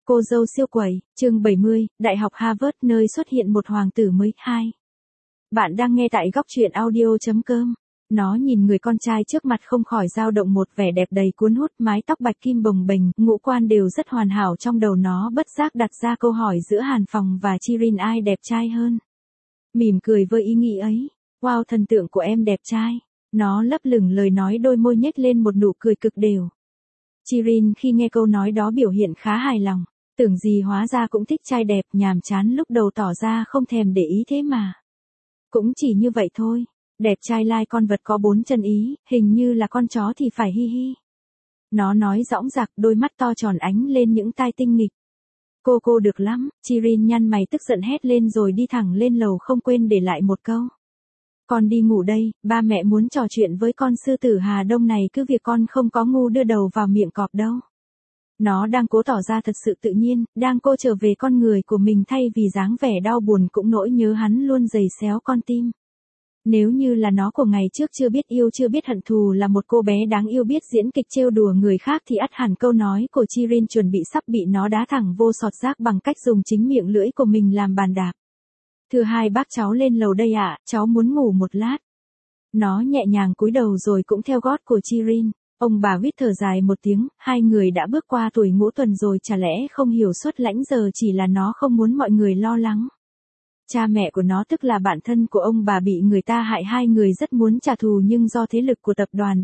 Cô dâu siêu quẩy, chương 70, Đại học Harvard nơi xuất hiện một hoàng tử mới. 2. Bạn đang nghe tại góc truyện audio.com. Nó nhìn người con trai trước mặt không khỏi dao động, một vẻ đẹp đầy cuốn hút, mái tóc bạch kim bồng bềnh, ngũ quan đều rất hoàn hảo. Trong đầu nó bất giác đặt ra câu hỏi giữa Hàn Phòng và Chirin ai đẹp trai hơn. Mỉm cười với ý nghĩ ấy. Wow, thần tượng của em đẹp trai. Nó lấp lửng lời nói, đôi môi nhếch lên một nụ cười cực đều. Chirin khi nghe câu nói đó biểu hiện khá hài lòng. Tưởng gì hóa ra cũng thích trai đẹp, nhàm chán lúc đầu tỏ ra không thèm để ý thế mà. Cũng chỉ như vậy thôi. Đẹp trai lai con vật có 4 chân ý, hình như là con chó thì phải, hi hi. Nó nói dõng dạc, đôi mắt to tròn ánh lên những tai tinh nghịch. Cô được lắm. Chirin nhăn mày tức giận hét lên rồi đi thẳng lên lầu, không quên để lại một câu. Con đi ngủ đây, ba mẹ muốn trò chuyện với con sư tử Hà Đông này, cứ việc con không có ngu đưa đầu vào miệng cọp đâu. Nó đang cố tỏ ra thật sự tự nhiên, đang cố trở về con người của mình thay vì dáng vẻ đau buồn cũng nỗi nhớ hắn luôn giày xéo con tim. Nếu như là nó của ngày trước chưa biết yêu chưa biết hận thù, là một cô bé đáng yêu biết diễn kịch trêu đùa người khác, thì ắt hẳn câu nói của Chirin chuẩn bị sắp bị nó đá thẳng vô sọt rác bằng cách dùng chính miệng lưỡi của mình làm bàn đạp. Thưa hai bác, cháu lên lầu đây ạ, cháu muốn ngủ một lát. Nó nhẹ nhàng cúi đầu rồi cũng theo gót của Chirin. Ông bà Vít thở dài một tiếng, hai người đã bước qua tuổi ngũ tuần rồi, chả lẽ không hiểu suất lãnh giờ chỉ là nó không muốn mọi người lo lắng. Cha mẹ của nó, tức là bạn thân của ông bà, bị người ta hại, hai người rất muốn trả thù, nhưng do thế lực của tập đoàn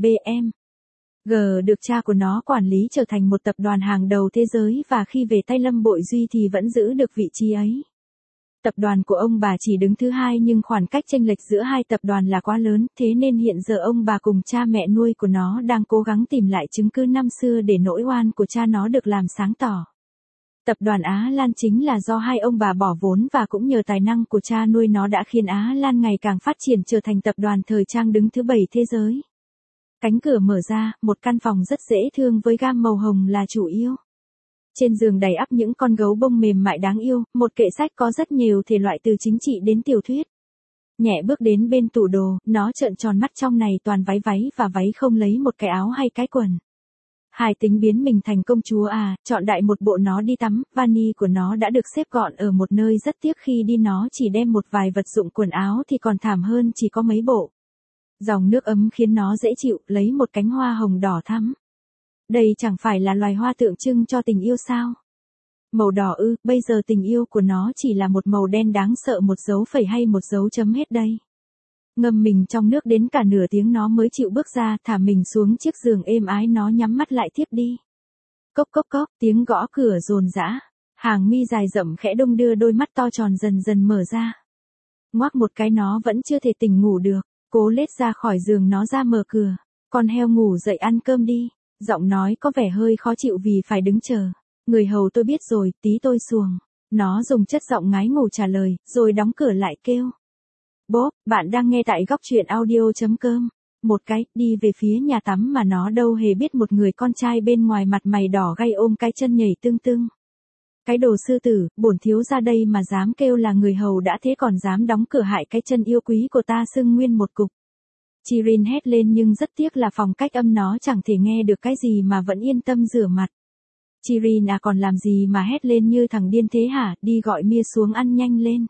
BMG được cha của nó quản lý trở thành một tập đoàn hàng đầu thế giới, và khi về tay Lâm Bội Duy thì vẫn giữ được vị trí ấy. Tập đoàn của ông bà chỉ đứng thứ hai, nhưng khoảng cách chênh lệch giữa hai tập đoàn là quá lớn, thế nên hiện giờ ông bà cùng cha mẹ nuôi của nó đang cố gắng tìm lại chứng cứ năm xưa để nỗi oan của cha nó được làm sáng tỏ. Tập đoàn Á Lan chính là do hai ông bà bỏ vốn, và cũng nhờ tài năng của cha nuôi nó đã khiến Á Lan ngày càng phát triển trở thành tập đoàn thời trang đứng thứ 7 thế giới. Cánh cửa mở ra, một căn phòng rất dễ thương với gam màu hồng là chủ yếu. Trên giường đầy ắp những con gấu bông mềm mại đáng yêu, một kệ sách có rất nhiều thể loại từ chính trị đến tiểu thuyết. Nhẹ bước đến bên tủ đồ, nó trợn tròn mắt, trong này toàn váy và váy, không lấy một cái áo hay cái quần. Hai tính biến mình thành công chúa à, chọn đại một bộ. Nó đi tắm, vani của nó đã được xếp gọn ở một nơi, rất tiếc khi đi nó chỉ đem một vài vật dụng quần áo, thì còn thảm hơn chỉ có mấy bộ. Dòng nước ấm khiến nó dễ chịu, lấy một cánh hoa hồng đỏ thắm. Đây chẳng phải là loài hoa tượng trưng cho tình yêu sao? Màu đỏ ư? Bây giờ tình yêu của nó chỉ là một màu đen đáng sợ, một dấu phẩy hay một dấu chấm hết đây. Ngâm mình trong nước đến cả nửa tiếng nó mới chịu bước ra, thả mình xuống chiếc giường êm ái, nó nhắm mắt lại thiếp đi. Cốc cốc cốc, tiếng gõ cửa dồn dã. Hàng mi dài rậm khẽ đung đưa, đôi mắt to tròn dần dần mở ra. Ngoác một cái nó vẫn chưa thể tỉnh ngủ được, cố lết ra khỏi giường, nó ra mở cửa. Con heo ngủ dậy ăn cơm đi. Giọng nói có vẻ hơi khó chịu vì phải đứng chờ. Người hầu tôi biết rồi, tí tôi xuồng. Nó dùng chất giọng ngái ngủ trả lời, rồi đóng cửa lại kêu. Bốp, bạn đang nghe tại góc truyện audio.com. Một cái, đi về phía nhà tắm mà nó đâu hề biết một người con trai bên ngoài mặt mày đỏ gay ôm cái chân nhảy tưng tưng. Cái đồ sư tử, bổn thiếu ra đây mà dám kêu là người hầu đã thế còn dám đóng cửa hại cái chân yêu quý của ta sưng nguyên một cục. Chirin hét lên, nhưng rất tiếc là phòng cách âm nó chẳng thể nghe được cái gì mà vẫn yên tâm rửa mặt. Chirin à, còn làm gì mà hét lên như thằng điên thế hả, đi gọi Mia xuống ăn nhanh lên.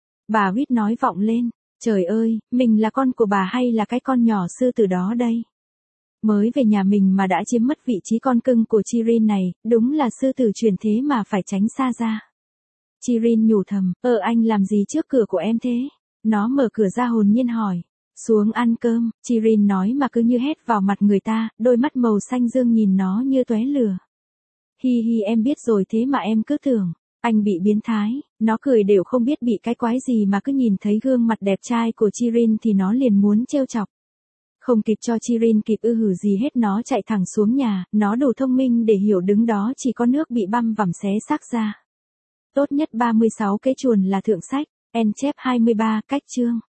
Bà Vít nói vọng lên. Trời ơi, mình là con của bà hay là cái con nhỏ sư tử đó đây? Mới về nhà mình mà đã chiếm mất vị trí con cưng của Chirin này, đúng là sư tử truyền thế mà phải tránh xa ra. Chirin nhủ thầm, anh làm gì trước cửa của em thế? Nó mở cửa ra hồn nhiên hỏi. Xuống ăn cơm, Chirin nói mà cứ như hét vào mặt người ta, đôi mắt màu xanh dương nhìn nó như tóe lửa. Hi hi, em biết rồi, thế mà em cứ tưởng anh bị biến thái. Nó cười đều không biết bị cái quái gì mà cứ nhìn thấy gương mặt đẹp trai của Chirin thì nó liền muốn trêu chọc. Không kịp cho Chirin kịp hử gì hết, nó chạy thẳng xuống nhà. Nó đủ thông minh để hiểu đứng đó chỉ có nước bị băm vằm xé xác ra. Tốt nhất 36 cái chuồn là thượng sách. En chép 23 cách chương.